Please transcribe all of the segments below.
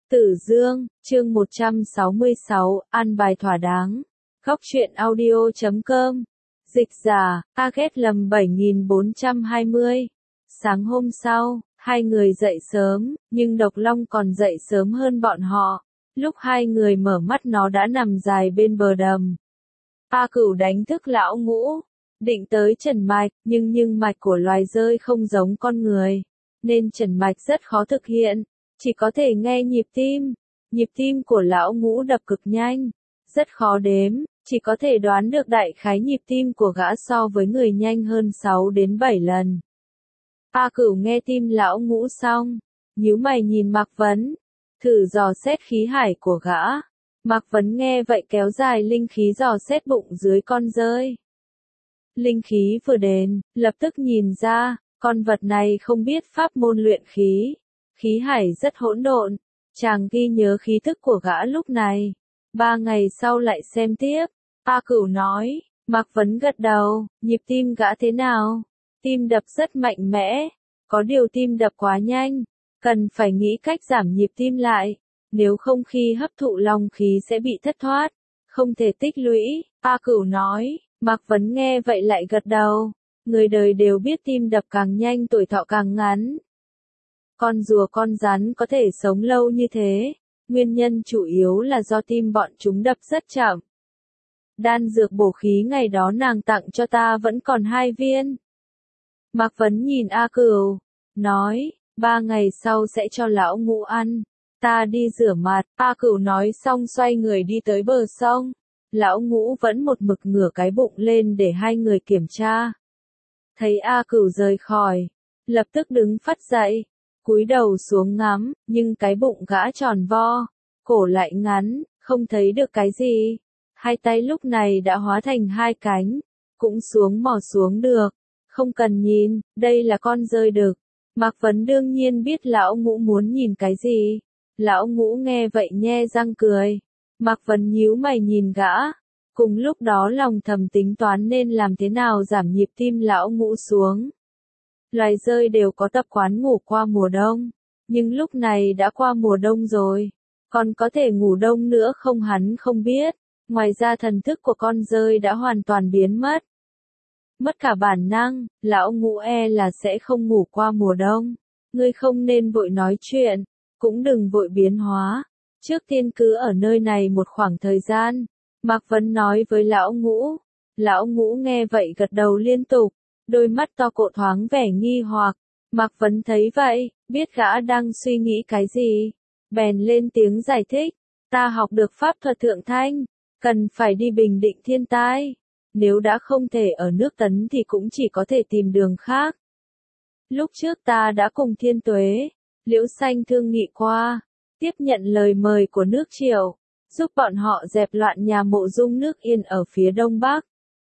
Tử Dương, chương 166, an bài thỏa đáng. Góc truyện audio.com. Dịch giả, Target lầm 7420. Sáng hôm sau, hai người dậy sớm, nhưng Độc Long còn dậy sớm hơn bọn họ. Lúc hai người mở mắt nó đã nằm dài bên bờ đầm. A Cửu đánh thức lão Ngũ, định tới trần mạch, nhưng mạch của loài dơi không giống con người, nên trần mạch rất khó thực hiện. Chỉ có thể nghe nhịp tim của lão Ngũ đập cực nhanh, rất khó đếm, chỉ có thể đoán được đại khái nhịp tim của gã so với người nhanh hơn 6 đến 7 lần. A Cửu nghe tim lão Ngũ xong, nhíu mày nhìn Mạc Vấn, thử dò xét khí hải của gã. Mạc Vấn nghe vậy kéo dài linh khí dò xét bụng dưới con dơi. Linh khí vừa đến, lập tức nhìn ra, con vật này không biết pháp môn luyện khí. Khí hải rất hỗn độn, chàng ghi nhớ khí thức của gã lúc này. 3 ngày sau lại xem tiếp. A Cửu nói, Mạc Vấn gật đầu, nhịp tim gã thế nào? Tim đập rất mạnh mẽ, có điều tim đập quá nhanh, cần phải nghĩ cách giảm nhịp tim lại, nếu không khi hấp thụ long khí sẽ bị thất thoát, không thể tích lũy. A Cửu nói, Mạc Vấn nghe vậy lại gật đầu, người đời đều biết tim đập càng nhanh tuổi thọ càng ngắn. Con rùa con rắn có thể sống lâu như thế, nguyên nhân chủ yếu là do tim bọn chúng đập rất chậm. Đan dược bổ khí ngày đó nàng tặng cho ta vẫn còn 2 viên. Mạc Vấn nhìn A Cửu, nói, 3 ngày sau sẽ cho lão Ngũ ăn, ta đi rửa mặt. A Cửu nói xong xoay người đi tới bờ sông, lão Ngũ vẫn một mực ngửa cái bụng lên để hai người kiểm tra. Thấy A Cửu rời khỏi, lập tức đứng phắt dậy, cúi đầu xuống ngắm, nhưng cái bụng gã tròn vo, cổ lại ngắn, không thấy được cái gì. Hai tay lúc này đã hóa thành 2 cánh, cũng mò xuống được, không cần nhìn, đây là con dơi đực. Mạc Vấn đương nhiên biết lão Ngũ muốn nhìn cái gì. Lão Ngũ nghe vậy nhe răng cười. Mạc Vấn nhíu mày nhìn gã, cùng lúc đó lòng thầm tính toán nên làm thế nào giảm nhịp tim lão Ngũ xuống. Loài dơi đều có tập quán ngủ qua mùa đông, nhưng lúc này đã qua mùa đông rồi, còn có thể ngủ đông nữa không hắn không biết. Ngoài ra thần thức của con dơi đã hoàn toàn biến mất. Mất cả bản năng, lão Ngũ là sẽ không ngủ qua mùa đông. Ngươi không nên vội nói chuyện, cũng đừng vội biến hóa. Trước tiên cứ ở nơi này một khoảng thời gian. Mạc Vấn nói với lão Ngũ. Lão Ngũ nghe vậy gật đầu liên tục, đôi mắt to cộ thoáng vẻ nghi hoặc. Mạc Vấn thấy vậy, biết gã đang suy nghĩ cái gì, bèn lên tiếng giải thích. Ta học được pháp thuật thượng thanh, cần phải đi bình định thiên tai. Nếu đã không thể ở nước Tấn thì cũng chỉ có thể tìm đường khác. Lúc trước ta đã cùng Thiên Tuế, Liễu Xanh thương nghị qua, tiếp nhận lời mời của nước Triệu, giúp bọn họ dẹp loạn nhà Mộ Dung nước Yên ở phía đông bắc.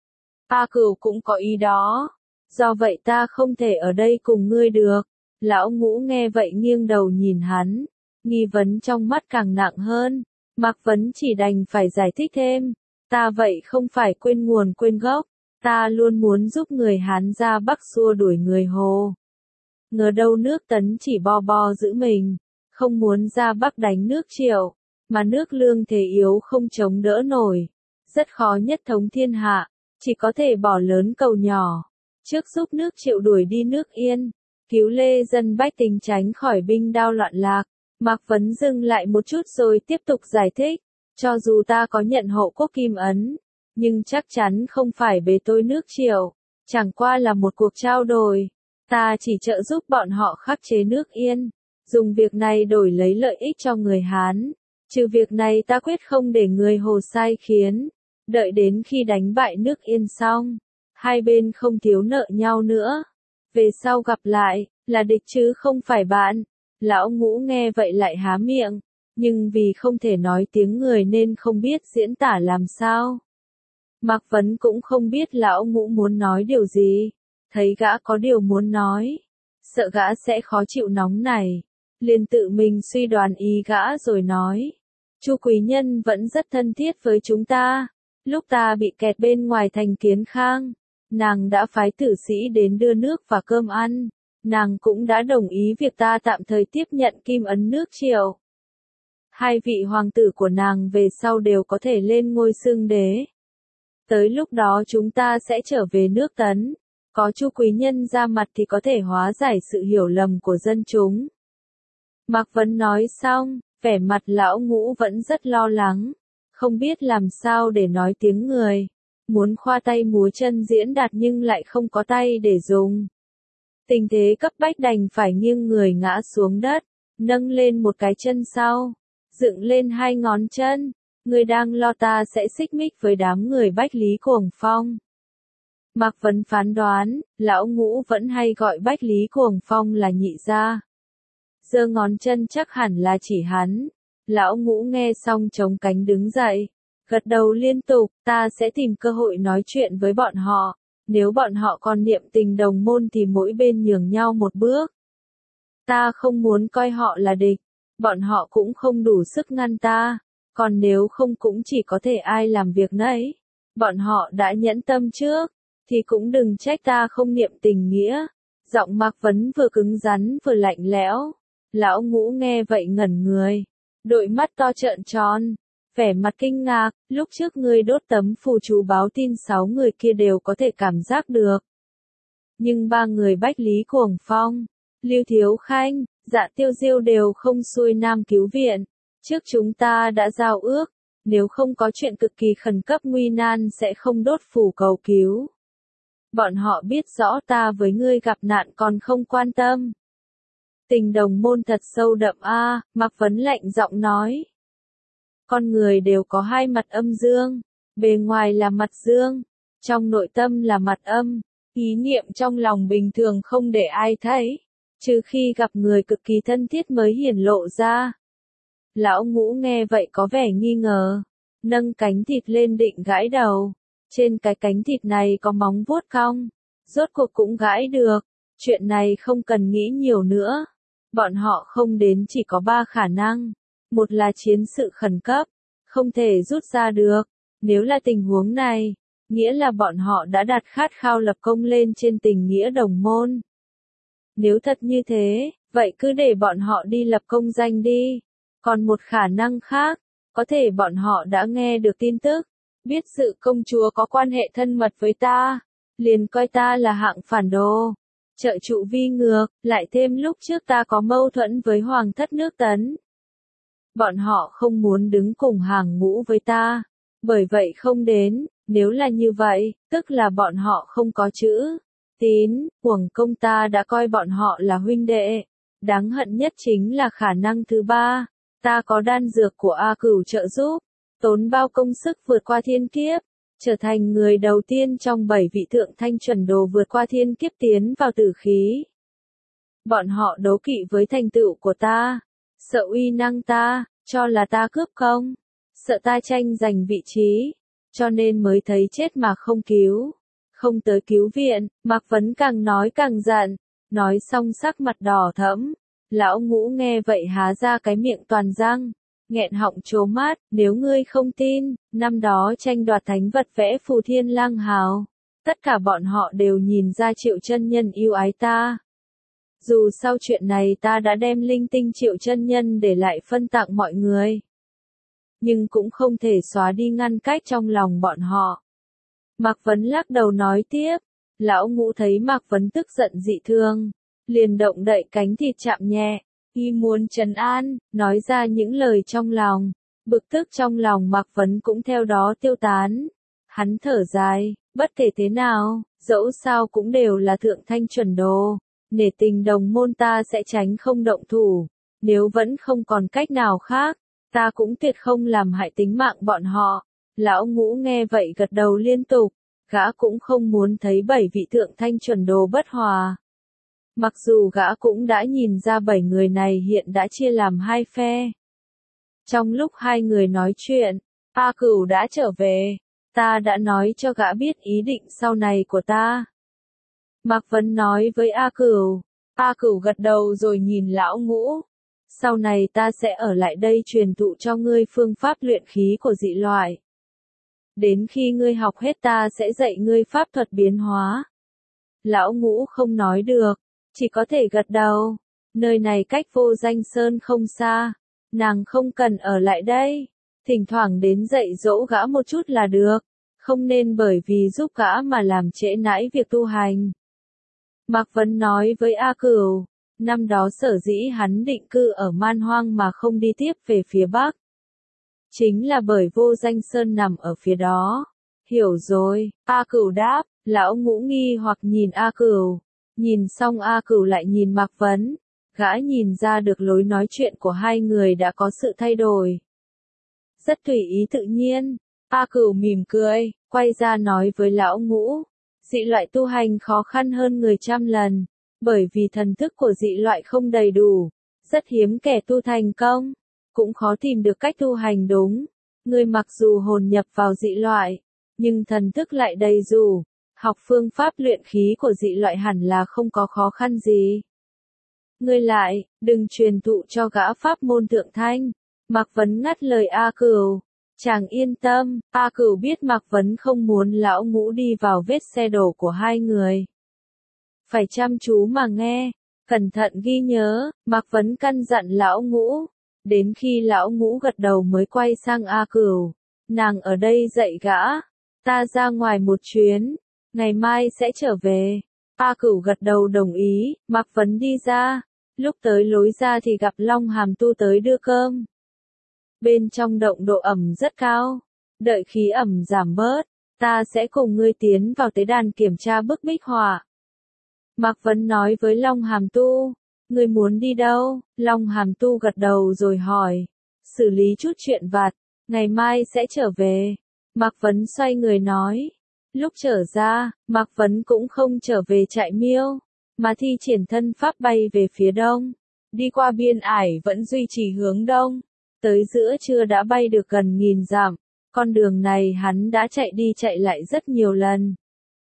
A Cửu cũng có ý đó, do vậy ta không thể ở đây cùng ngươi được. Lão Ngũ nghe vậy nghiêng đầu nhìn hắn, nghi vấn trong mắt càng nặng hơn. Mạc Vấn chỉ đành phải giải thích thêm. Ta vậy không phải quên nguồn quên gốc, ta luôn muốn giúp người Hán ra Bắc xua đuổi người Hồ. Ngờ đâu nước Tấn chỉ bo giữ mình, không muốn ra Bắc đánh nước Triệu, mà nước Lương thế yếu không chống đỡ nổi, rất khó nhất thống thiên hạ, chỉ có thể bỏ lớn cầu nhỏ. Trước giúp nước Triệu đuổi đi nước Yên, cứu lê dân bách tính tránh khỏi binh đao loạn lạc. Mạc Vấn dừng lại một chút rồi tiếp tục giải thích. Cho dù ta có nhận hộ quốc kim ấn, nhưng chắc chắn không phải bề tôi nước Triệu, chẳng qua là một cuộc trao đổi. Ta chỉ trợ giúp bọn họ khắc chế nước Yên, dùng việc này đổi lấy lợi ích cho người Hán. Trừ việc này ta quyết không để người Hồ sai khiến. Đợi đến khi đánh bại nước Yên xong, hai bên không thiếu nợ nhau nữa. Về sau gặp lại, là địch chứ không phải bạn. Lão Ngũ nghe vậy lại há miệng, nhưng vì không thể nói tiếng người nên không biết diễn tả làm sao. Mạc Vấn cũng không biết lão Ngũ muốn nói điều gì, thấy gã có điều muốn nói, sợ gã sẽ khó chịu nóng này, liền tự mình suy đoán ý gã rồi nói. Chu quý nhân vẫn rất thân thiết với chúng ta, lúc ta bị kẹt bên ngoài thành Kiến Khang, nàng đã phái tử sĩ đến đưa nước và cơm ăn. Nàng cũng đã đồng ý việc ta tạm thời tiếp nhận kim ấn nước Triệu. Hai vị hoàng tử của nàng về sau đều có thể lên ngôi xương đế. Tới lúc đó chúng ta sẽ trở về nước Tấn. Có Chu quý nhân ra mặt thì có thể hóa giải sự hiểu lầm của dân chúng. Mạc Vấn nói xong, vẻ mặt lão Ngũ vẫn rất lo lắng, không biết làm sao để nói tiếng người, muốn khoa tay múa chân diễn đạt nhưng lại không có tay để dùng. Tình thế cấp bách đành phải nghiêng người ngã xuống đất, nâng lên một cái chân sau, dựng lên hai ngón chân. Người đang lo ta sẽ xích mích với đám người Bách Lý Cuồng Phong. Mạc Vấn phán đoán, lão Ngũ vẫn hay gọi Bách Lý Cuồng Phong là nhị gia. Giơ ngón chân chắc hẳn là chỉ hắn. Lão Ngũ nghe xong chống cánh đứng dậy, gật đầu liên tục, ta sẽ tìm cơ hội nói chuyện với bọn họ. Nếu bọn họ còn niệm tình đồng môn thì mỗi bên nhường nhau một bước. Ta không muốn coi họ là địch, bọn họ cũng không đủ sức ngăn ta. Còn nếu không cũng chỉ có thể ai làm việc nấy. Bọn họ đã nhẫn tâm trước, thì cũng đừng trách ta không niệm tình nghĩa. Giọng Mạc Vấn vừa cứng rắn vừa lạnh lẽo. Lão Ngũ nghe vậy ngẩn người, đôi mắt to trợn tròn, vẻ mặt kinh ngạc. Lúc trước ngươi đốt tấm phù chú báo tin 6 người kia đều có thể cảm giác được. Nhưng 3 người Bách Lý Cuồng Phong, Lưu Thiếu Khanh, Dạ Tiêu Diêu đều không xuôi nam cứu viện. Trước chúng ta đã giao ước, nếu không có chuyện cực kỳ khẩn cấp nguy nan sẽ không đốt phù cầu cứu. Bọn họ biết rõ ta với ngươi gặp nạn còn không quan tâm. Tình đồng môn thật sâu đậm a, Mạc Vấn lạnh giọng nói. Con người đều có hai mặt âm dương, bề ngoài là mặt dương, trong nội tâm là mặt âm, ý niệm trong lòng bình thường không để ai thấy, trừ khi gặp người cực kỳ thân thiết mới hiển lộ ra. Lão Ngũ nghe vậy có vẻ nghi ngờ, nâng cánh thịt lên định gãi đầu. Trên cái cánh thịt này có móng vuốt cong, rốt cuộc cũng gãi được. Chuyện này không cần nghĩ nhiều nữa. Bọn họ không đến chỉ có 3 khả năng. Một là chiến sự khẩn cấp, không thể rút ra được. Nếu là tình huống này, nghĩa là bọn họ đã đặt khát khao lập công lên trên tình nghĩa đồng môn. Nếu thật như thế, vậy cứ để bọn họ đi lập công danh đi. Còn một khả năng khác, có thể bọn họ đã nghe được tin tức, biết sự công chúa có quan hệ thân mật với ta, liền coi ta là hạng phản đồ, trợ trụ vi ngược, lại thêm lúc trước ta có mâu thuẫn với hoàng thất nước Tấn. Bọn họ không muốn đứng cùng hàng ngũ với ta, bởi vậy không đến. Nếu là như vậy, tức là bọn họ không có chữ tín, Uổng Công ta đã coi bọn họ là huynh đệ. Đáng hận nhất chính là khả năng thứ 3, ta có đan dược của A Cửu trợ giúp, tốn bao công sức vượt qua thiên kiếp, trở thành người đầu tiên trong 7 vị thượng thanh chuẩn đồ vượt qua thiên kiếp tiến vào tử khí. Bọn họ đố kỵ với thành tựu của ta, sợ uy năng ta, cho là ta cướp công, sợ ta tranh giành vị trí, cho nên mới thấy chết mà không cứu, không tới cứu viện. Mạc Vấn càng nói càng giận, nói xong sắc mặt đỏ thẫm. Lão Ngũ nghe vậy há ra cái miệng toàn răng, nghẹn họng trố mát. Nếu ngươi không tin, năm đó tranh đoạt thánh vật vẽ phù thiên lang hào, tất cả bọn họ đều nhìn ra Triệu chân nhân yêu ái ta. Dù sau chuyện này ta đã đem linh tinh Triệu chân nhân để lại phân tặng mọi người, nhưng cũng không thể xóa đi ngăn cách trong lòng bọn họ. Mạc Vấn lắc đầu nói tiếp. Lão Ngũ thấy Mạc Vấn tức giận dị thường, liền động đậy cánh thịt chạm nhẹ, y muốn trấn an, nói ra những lời trong lòng. Bực tức trong lòng Mạc Vấn cũng theo đó tiêu tán. Hắn thở dài, bất kể thế nào, dẫu sao cũng đều là thượng thanh chuẩn đồ, nể tình đồng môn ta sẽ tránh không động thủ. Nếu vẫn không còn cách nào khác, ta cũng tuyệt không làm hại tính mạng bọn họ. Lão Ngũ nghe vậy gật đầu liên tục, gã cũng không muốn thấy 7 vị thượng thanh chuẩn đồ bất hòa. Mặc dù gã cũng đã nhìn ra 7 người này hiện đã chia làm 2 phe. Trong lúc 2 người nói chuyện, A Cửu đã trở về, ta đã nói cho gã biết ý định sau này của ta. Mạc Vấn nói với A Cửu. A Cửu gật đầu rồi nhìn Lão Ngũ. Sau này ta sẽ ở lại đây truyền thụ cho ngươi phương pháp luyện khí của dị loại. Đến khi ngươi học hết ta sẽ dạy ngươi pháp thuật biến hóa. Lão Ngũ không nói được, chỉ có thể gật đầu. Nơi này cách Vô Danh Sơn không xa, nàng không cần ở lại đây, thỉnh thoảng đến dạy dỗ gã một chút là được, không nên bởi vì giúp gã mà làm trễ nải việc tu hành. Mạc Vấn nói với A Cửu, năm đó sở dĩ hắn định cư ở Man Hoang mà không đi tiếp về phía Bắc. Chính là bởi Vô Danh Sơn nằm ở phía đó. Hiểu rồi, A Cửu đáp, lão Ngũ nghi hoặc nhìn A Cửu. Nhìn xong A Cửu lại nhìn Mạc Vấn, gã nhìn ra được lối nói chuyện của hai người đã có sự thay đổi. Rất tùy ý tự nhiên, A Cửu mỉm cười, quay ra nói với lão Ngũ, dị loại tu hành khó khăn hơn người trăm lần, bởi vì thần thức của dị loại không đầy đủ, rất hiếm kẻ tu thành công, cũng khó tìm được cách tu hành đúng. Người mặc dù hồn nhập vào dị loại, nhưng thần thức lại đầy đủ, học phương pháp luyện khí của dị loại hẳn là không có khó khăn gì. Ngươi lại, đừng truyền thụ cho gã pháp môn thượng thanh. Mạc Vấn ngắt lời A Cửu. Chàng yên tâm, A Cửu biết Mạc Vấn không muốn lão Ngũ đi vào vết xe đổ của hai người. Phải chăm chú mà nghe, cẩn thận ghi nhớ, Mạc Vấn căn dặn lão Ngũ. Đến khi lão Ngũ gật đầu mới quay sang A Cửu. Nàng ở đây dạy gã, ta ra ngoài một chuyến, ngày mai sẽ trở về. A Cửu gật đầu đồng ý, Mạc Vấn đi ra. Lúc tới lối ra thì gặp Long Hàm Tu tới đưa cơm. Bên trong động độ ẩm rất cao. Đợi khí ẩm giảm bớt, ta sẽ cùng ngươi tiến vào tế đàn kiểm tra bức bích họa. Mạc Vấn nói với Long Hàm Tu, ngươi muốn đi đâu? Long Hàm Tu gật đầu rồi hỏi, xử lý chút chuyện vặt, ngày mai sẽ trở về. Mạc Vấn xoay người nói, lúc trở ra, Mạc Vấn cũng không trở về trại miêu, mà thi triển thân pháp bay về phía đông, đi qua biên ải vẫn duy trì hướng đông. Tới giữa trưa đã bay được gần 1000 dặm, con đường này hắn đã chạy đi chạy lại rất nhiều lần.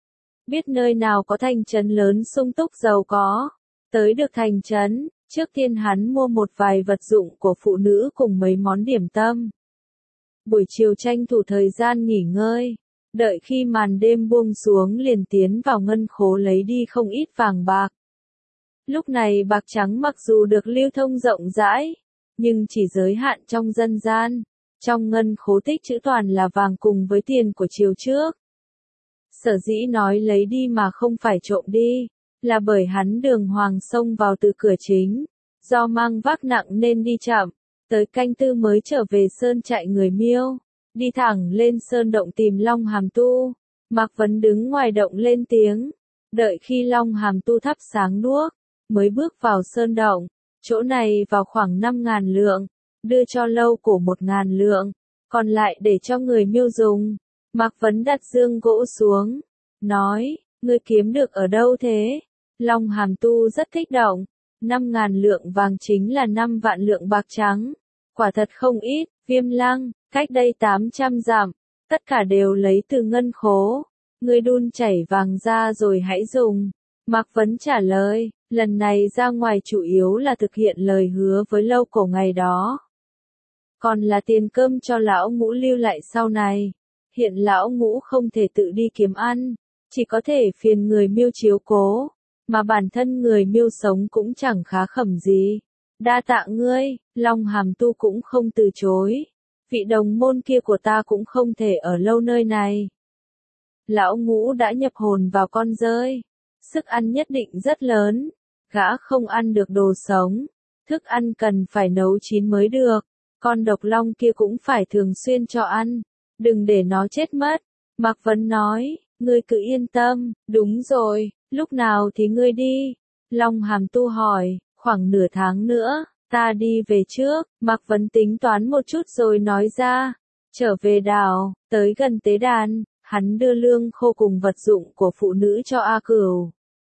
Biết nơi nào có thành trấn lớn sung túc giàu có. Tới được thành trấn, trước tiên hắn mua một vài vật dụng của phụ nữ cùng mấy món điểm tâm. Buổi chiều tranh thủ thời gian nghỉ ngơi, đợi khi màn đêm buông xuống liền tiến vào ngân khố lấy đi không ít vàng bạc. Lúc này bạc trắng mặc dù được lưu thông rộng rãi, nhưng chỉ giới hạn trong dân gian, trong ngân khố tích trữ toàn là vàng cùng với tiền của chiều trước. Sở dĩ nói lấy đi mà không phải trộm đi, là bởi hắn đường hoàng xông vào từ cửa chính, do mang vác nặng nên đi chậm, tới canh tư mới trở về sơn trại người Miêu, đi thẳng lên sơn động tìm Long Hàm Tu. Mạc Vấn đứng ngoài động lên tiếng, đợi khi Long Hàm Tu thắp sáng đuốc, mới bước vào sơn động. Chỗ này vào khoảng 5.000 lượng, đưa cho lâu cổ 1.000 lượng, còn lại để cho người Miêu dùng. Mạc Vấn đặt dương gỗ xuống, nói, ngươi kiếm được ở đâu thế? Long Hàm Tu rất kích động, 5.000 lượng vàng chính là 5 vạn lượng bạc trắng, quả thật không ít. Viêm Lăng, cách đây 800 dặm, tất cả đều lấy từ ngân khố, ngươi đun chảy vàng ra rồi hãy dùng. Mạc Vấn trả lời, lần này ra ngoài chủ yếu là thực hiện lời hứa với lâu cổ ngày đó. Còn là tiền cơm cho lão Ngũ lưu lại sau này. Hiện lão Ngũ không thể tự đi kiếm ăn, chỉ có thể phiền người Miêu chiếu cố, mà bản thân người Miêu sống cũng chẳng khá khẩm gì. Đa tạ ngươi, Long Hàm Tu cũng không từ chối. Vị đồng môn kia của ta cũng không thể ở lâu nơi này. Lão Ngũ đã nhập hồn vào con dơi. Sức ăn nhất định rất lớn, gã không ăn được đồ sống, thức ăn cần phải nấu chín mới được, con độc long kia cũng phải thường xuyên cho ăn, đừng để nó chết mất. Mạc Vấn nói, ngươi cứ yên tâm, đúng rồi, lúc nào thì ngươi đi? Long Hàm Tu hỏi, khoảng nửa tháng nữa, ta đi về trước. Mạc Vấn tính toán một chút rồi nói ra, trở về đảo, tới gần tế đàn, hắn đưa lương khô cùng vật dụng của phụ nữ cho A Cửu.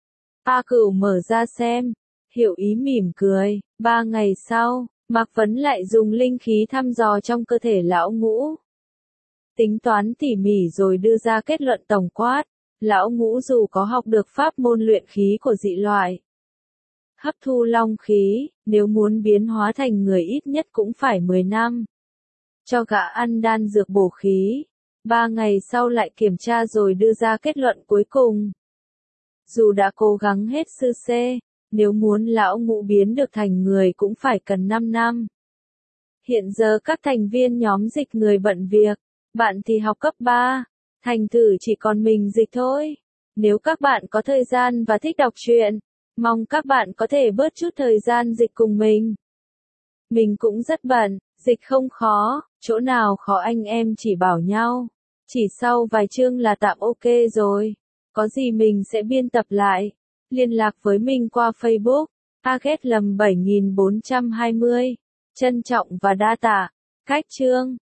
A Cửu mở ra xem, hiểu ý mỉm cười. 3 ngày sau, Mạc Vấn lại dùng linh khí thăm dò trong cơ thể lão Ngũ. Tính toán tỉ mỉ rồi đưa ra kết luận tổng quát, lão Ngũ dù có học được pháp môn luyện khí của dị loại, hấp thu long khí, nếu muốn biến hóa thành người ít nhất cũng phải 10 năm. Cho gã ăn đan dược bổ khí. 3 ngày sau lại kiểm tra rồi đưa ra kết luận cuối cùng. Dù đã cố gắng hết sư xê, nếu muốn lão Ngũ biến được thành người cũng phải cần 5 năm. Hiện giờ các thành viên nhóm dịch người bận việc, bạn thì học cấp 3, thành thử chỉ còn mình dịch thôi. Nếu các bạn có thời gian và thích đọc truyện, mong các bạn có thể bớt chút thời gian dịch cùng mình. Mình cũng rất bận, dịch không khó, chỗ nào khó anh em chỉ bảo nhau. Chỉ sau vài chương là tạm ok rồi. Có gì mình sẽ biên tập lại. Liên lạc với mình qua Facebook, Aghet Lầm 7420. Trân trọng và đa tạ. Cách chương